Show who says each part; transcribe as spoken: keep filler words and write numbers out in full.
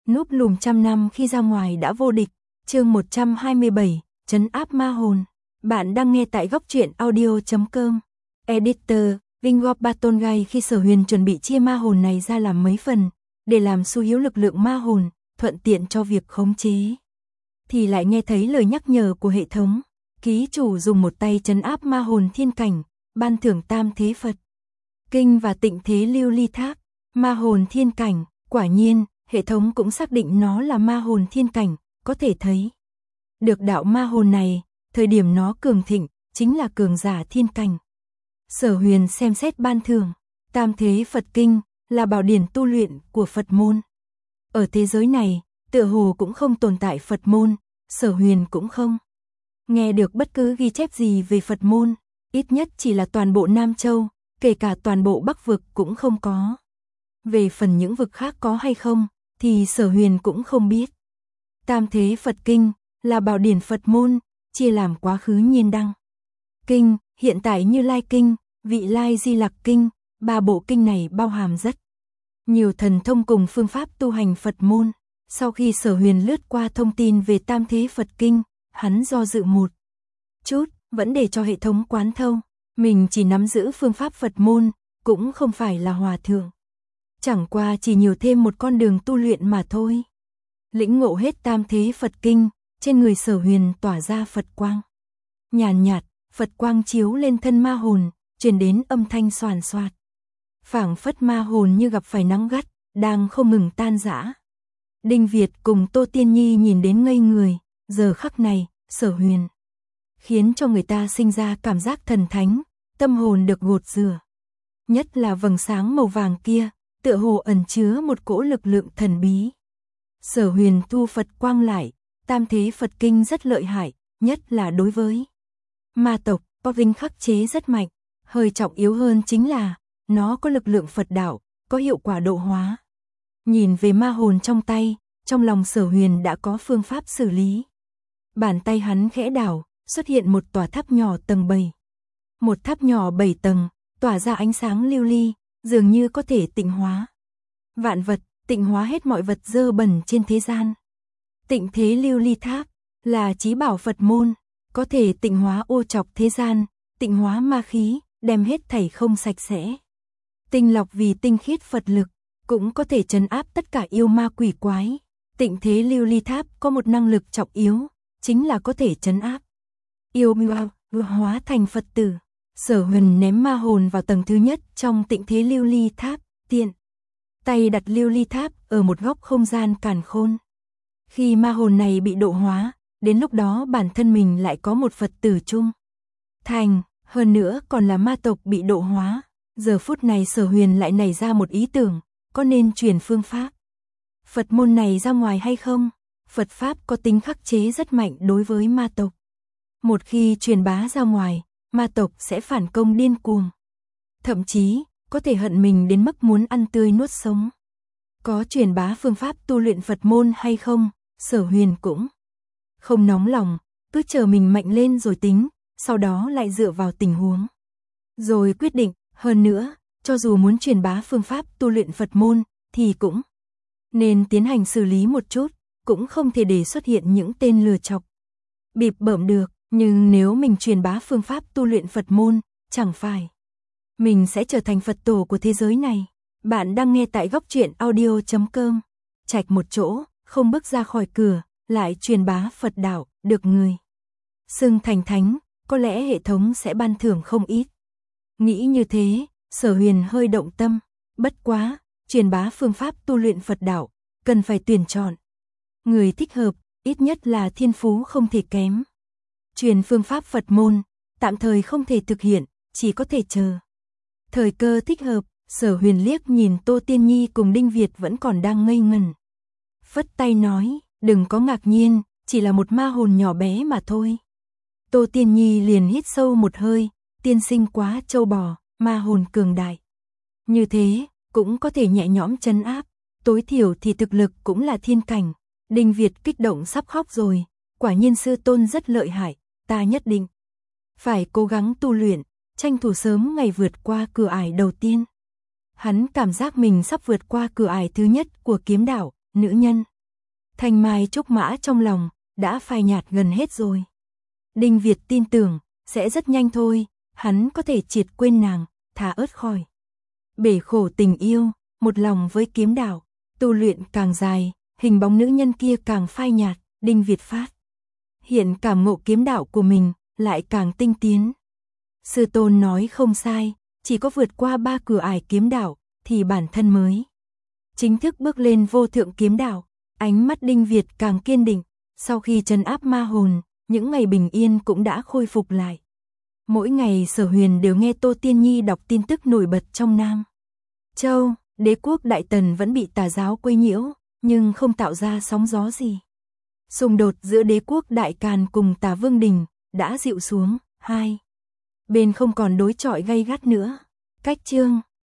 Speaker 1: Núp lùm trăm năm khi ra ngoài đã vô địch, chương một trăm hai mươi bảy, trấn áp ma hồn. Bạn đang nghe tại góc truyện audio chấm com. Editor, Vingorp Batongai khi Sở Huyền chuẩn bị chia ma hồn này ra làm mấy phần, để làm xu hiếu lực lượng ma hồn, thuận tiện cho việc khống chế. Thì lại nghe thấy lời nhắc nhở của hệ thống, ký chủ dùng một tay trấn áp ma hồn thiên cảnh, ban thưởng tam thế Phật Kinh và tịnh thế lưu ly thác. Ma hồn thiên cảnh, quả nhiên, hệ thống cũng xác định nó là ma hồn thiên cảnh, có thể thấy. Được đạo ma hồn này, thời điểm nó cường thịnh, chính là cường giả thiên cảnh. Sở Huyền xem xét ban thưởng, tam thế Phật Kinh, là bảo điển tu luyện của Phật môn. Ở thế giới này, tựa hồ cũng không tồn tại Phật môn, Sở Huyền cũng không nghe được bất cứ ghi chép gì về Phật môn, ít nhất chỉ là toàn bộ Nam Châu, kể cả toàn bộ Bắc vực cũng không có. Về phần những vực khác có hay không, thì Sở Huyền cũng không biết. Tam thế Phật Kinh, là bảo điển Phật môn, chia làm quá khứ nhiên đăng kinh, hiện tại Như Lai Kinh, Vị Lai Di Lặc Kinh, ba bộ kinh này bao hàm rất nhiều thần thông cùng phương pháp tu hành Phật môn. Sau khi Sở Huyền lướt qua thông tin về tam thế Phật Kinh, hắn do dự một chút, vẫn để cho hệ thống quán thâu. Mình chỉ nắm giữ phương pháp Phật môn, cũng không phải là hòa thượng. Chẳng qua chỉ nhiều thêm một con đường tu luyện mà thôi. Lĩnh ngộ hết tam thế Phật Kinh, trên người Sở Huyền tỏa ra Phật quang. Nhàn nhạt, Phật quang chiếu lên thân ma hồn, truyền đến âm thanh xoàn xoạt. Phảng phất ma hồn như gặp phải nắng gắt, đang không ngừng tan rã. Đinh Việt cùng Tô Tiên Nhi nhìn đến ngây người, giờ khắc này, Sở Huyền khiến cho người ta sinh ra cảm giác thần thánh, tâm hồn được gột rửa. Nhất là vầng sáng màu vàng kia, tựa hồ ẩn chứa một cỗ lực lượng thần bí. Sở Huyền thu Phật quang lại, tam thế Phật Kinh rất lợi hại, nhất là đối với ma tộc, có vinh khắc chế rất mạnh, hơi trọng yếu hơn chính là, nó có lực lượng Phật đạo, có hiệu quả độ hóa. Nhìn về ma hồn trong tay, trong lòng Sở Huyền đã có phương pháp xử lý. Bàn tay hắn khẽ đảo, xuất hiện một tòa tháp nhỏ tầng bảy. Một tháp nhỏ bảy tầng, tỏa ra ánh sáng lưu ly, dường như có thể tịnh hóa vạn vật, tịnh hóa hết mọi vật dơ bẩn trên thế gian. Tịnh thế lưu ly tháp, là chí bảo Phật môn, có thể tịnh hóa ô trọc thế gian, tịnh hóa ma khí, đem hết thảy không sạch sẽ. Tinh lọc vì tinh khiết Phật lực, cũng có thể trấn áp tất cả yêu ma quỷ quái. Tịnh thế lưu ly tháp có một năng lực trọng yếu, chính là có thể trấn áp yêu ma, hóa thành Phật tử. Sở Huyền ném ma hồn vào tầng thứ nhất trong tịnh thế lưu ly tháp, tiện tay đặt lưu ly tháp ở một góc không gian càn khôn. Khi ma hồn này bị độ hóa, đến lúc đó bản thân mình lại có một Phật tử chung thành, hơn nữa còn là ma tộc bị độ hóa. Giờ phút này Sở Huyền lại nảy ra một ý tưởng, có nên truyền phương pháp Phật môn này ra ngoài hay không? Phật pháp có tính khắc chế rất mạnh đối với ma tộc. Một khi truyền bá ra ngoài, ma tộc sẽ phản công điên cuồng. Thậm chí, có thể hận mình đến mức muốn ăn tươi nuốt sống. Có truyền bá phương pháp tu luyện Phật môn hay không? Sở Huyền cũng không nóng lòng, cứ chờ mình mạnh lên rồi tính, sau đó lại dựa vào tình huống rồi quyết định. Hơn nữa, cho dù muốn truyền bá phương pháp tu luyện Phật môn, thì cũng nên tiến hành xử lý một chút, cũng không thể để xuất hiện những tên lừa chọc bịp bợm được. Nhưng nếu mình truyền bá phương pháp tu luyện Phật môn, chẳng phải mình sẽ trở thành Phật tổ của thế giới này. Bạn đang nghe tại góc truyện audio chấm com. Trạch một chỗ, không bước ra khỏi cửa, lại truyền bá Phật đạo, được người xưng thành thánh, có lẽ hệ thống sẽ ban thưởng không ít. Nghĩ như thế, Sở Huyền hơi động tâm. Bất quá, truyền bá phương pháp tu luyện Phật đạo, cần phải tuyển chọn người thích hợp, ít nhất là thiên phú không thể kém. Truyền phương pháp Phật môn, tạm thời không thể thực hiện, chỉ có thể chờ thời cơ thích hợp. Sở Huyền liếc nhìn Tô Tiên Nhi cùng Đinh Việt vẫn còn đang ngây ngẩn, phất tay nói, đừng có ngạc nhiên, chỉ là một ma hồn nhỏ bé mà thôi. Tô Tiên Nhi liền hít sâu một hơi, tiên sinh quá trâu bò, ma hồn cường đại như thế, cũng có thể nhẹ nhõm trấn áp, tối thiểu thì thực lực cũng là thiên cảnh. Đinh Việt kích động sắp khóc rồi, quả nhiên sư tôn rất lợi hại, ta nhất định phải cố gắng tu luyện, tranh thủ sớm ngày vượt qua cửa ải đầu tiên. Hắn cảm giác mình sắp vượt qua cửa ải thứ nhất của kiếm đạo, nữ nhân Thanh mai trúc mã trong lòng, đã phai nhạt gần hết rồi. Đinh Việt tin tưởng, sẽ rất nhanh thôi, hắn có thể triệt quên nàng, thả ớt khỏi bể khổ tình yêu, một lòng với kiếm đạo, tu luyện càng dài, hình bóng nữ nhân kia càng phai nhạt, Đinh Việt phát hiện cảm ngộ kiếm đạo của mình, lại càng tinh tiến. Sư tôn nói không sai, chỉ có vượt qua ba cửa ải kiếm đạo, thì bản thân mới chính thức bước lên vô thượng kiếm đạo. Ánh mắt Đinh Việt càng kiên định, sau khi trấn áp ma hồn, những ngày bình yên cũng đã khôi phục lại. Mỗi ngày Sở Huyền đều nghe Tô Tiên Nhi đọc tin tức nổi bật trong Nam Châu, đế quốc Đại Tần vẫn bị tà giáo quấy nhiễu, nhưng không tạo ra sóng gió gì. Xung đột giữa đế quốc Đại Càn cùng Tả Vương Đình đã dịu xuống, hai bên không còn đối chọi gay gắt nữa. Cách chương